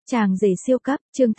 Chàng rể siêu cấp, chương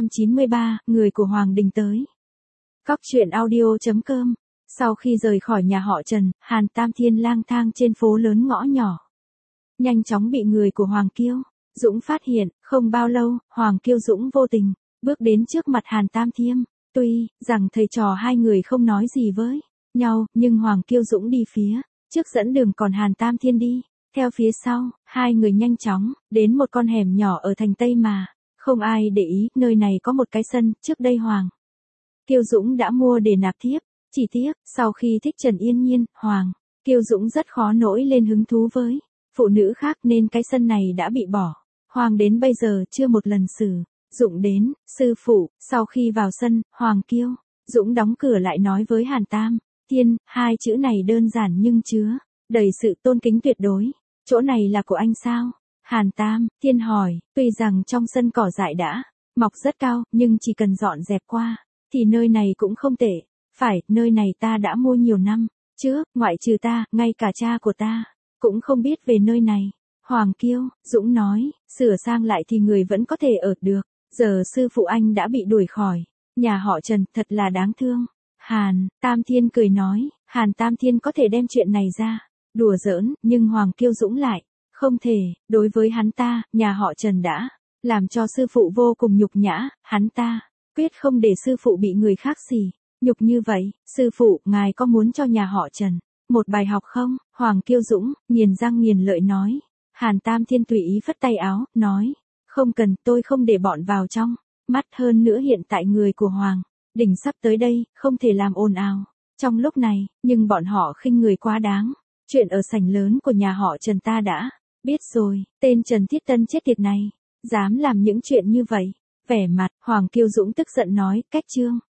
893, người của Hoàng Đình tới. Cóc truyện audio.com. Sau khi rời khỏi nhà họ Trần, Hàn Tam Thiên lang thang trên phố lớn ngõ nhỏ. Nhanh chóng bị người của Hoàng Kiêu Dũng phát hiện, không bao lâu, Hoàng Kiêu Dũng vô tình bước đến trước mặt Hàn Tam Thiên. Tuy rằng thầy trò hai người không nói gì với nhau, nhưng Hoàng Kiêu Dũng đi phía trước dẫn đường, còn Hàn Tam Thiên đi theo phía sau. Hai người nhanh chóng đến một con hẻm nhỏ ở thành Tây mà không ai để ý. Nơi này có một cái sân, trước đây Hoàng Kiêu Dũng đã mua để nạp thiếp. Chỉ tiếc, sau khi thích Trần Yên Nhiên, Hoàng Kiêu Dũng rất khó nổi lên hứng thú với phụ nữ khác, nên cái sân này đã bị bỏ hoang đến bây giờ chưa một lần sử dụng đến. Sư phụ, sau khi vào sân, Hoàng Kiêu Dũng đóng cửa lại nói với Hàn Tam Thiên, hai chữ này đơn giản nhưng chứa đầy sự tôn kính tuyệt đối. Chỗ này là của anh sao? Hàn Tam Thiên hỏi. Tuy rằng trong sân cỏ dại đã mọc rất cao, nhưng chỉ cần dọn dẹp qua thì nơi này cũng không tệ. Phải, nơi này ta đã mua nhiều năm trước, ngoại trừ ta, ngay cả cha của ta cũng không biết về nơi này. Hoàng Kiêu Dũng nói, sửa sang lại thì người vẫn có thể ở được. Giờ sư phụ anh đã bị đuổi khỏi nhà họ Trần, thật là đáng thương. Hàn Tam Thiên cười nói. Hàn Tam Thiên có thể đem chuyện này ra đùa giỡn, nhưng Hoàng Kiêu Dũng lại không thể. Đối với hắn ta, nhà họ Trần đã làm cho sư phụ vô cùng nhục nhã, hắn ta quyết không để sư phụ bị người khác sỉ nhục như vậy. Sư phụ, ngài có muốn cho nhà họ Trần một bài học không? Hoàng Kiêu Dũng nghiền răng nghiền lợi nói. Hàn Tam Thiên tùy ý phất tay áo, nói, không cần, tôi không để bọn vào trong mắt. Hơn nữa hiện tại người của Hoàng Đình sắp tới đây, không thể làm ồn ào trong lúc này, nhưng bọn họ khinh người quá đáng. Chuyện ở sảnh lớn của nhà họ Trần ta đã biết rồi. Tên Trần Thiết Tân chết tiệt này dám làm những chuyện như vậy. Vẻ mặt Hoàng Kiêu Dũng tức giận nói, cách chương